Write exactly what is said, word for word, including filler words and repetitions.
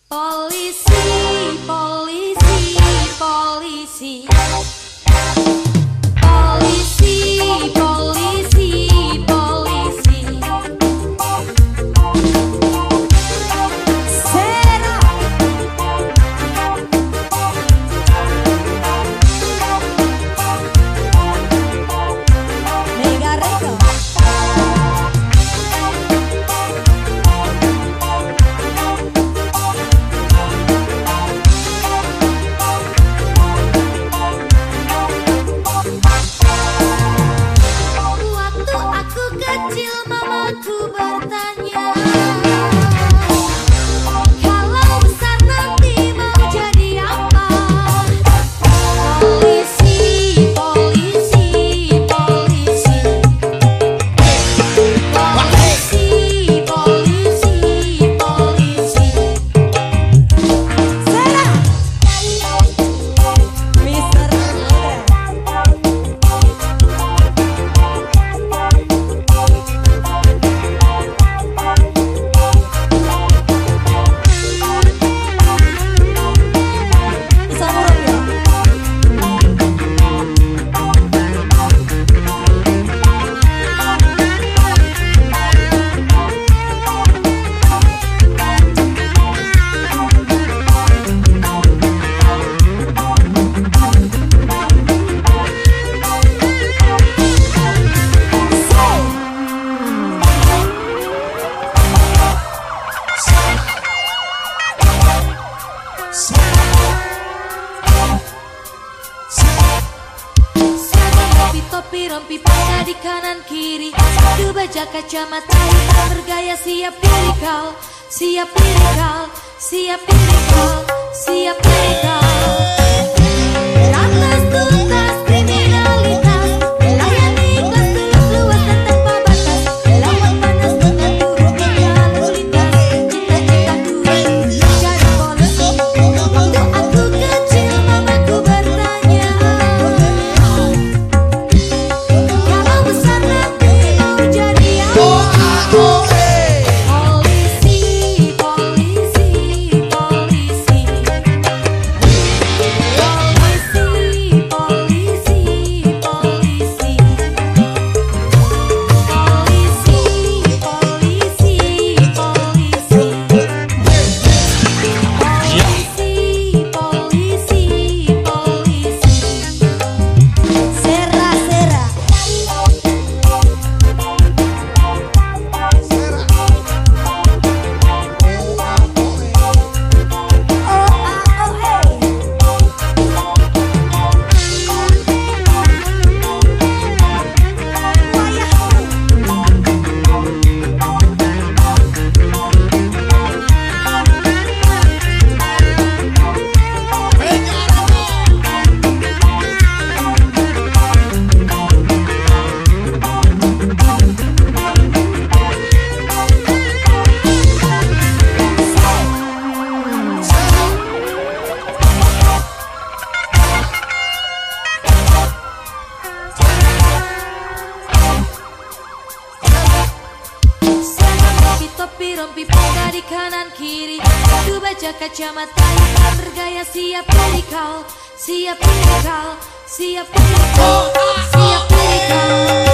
Polisi, polisi, polisi. Polisi, polisi, polisi. Sera. Mega Record. Mamaku bertanya, kalau besar nanti mau jadi apa? Polisi, polisi, polisi. Polisi, polisi, polisi. Sera, Mister topi rompi pangga di kanan kiri, satu baja kacamata hitam bergaya siap pilih kau, siap pilih kau, siap pilih kau, siap pilih kau. Lantas tuntas kriminalitas, melayani kelas tulus luas dan tanpa batas, lawan panas dengan turun lalu lintas, cita-citaku jadi polisi. Waktu aku kecil mamaku bertanya, kalau besar nanti mau jadi apa? Polisi, polisi, polisi. Polisi, polisi, polisi. Polisi, polisi, polisi. Polisi, polisi, polisi. Sera, sera. Topi rompi pangga di kanan kiri, satu baja kacamata hitam bergaya siap pilih kau, siap pilih kau, siap pilih kau, siap pilih kau.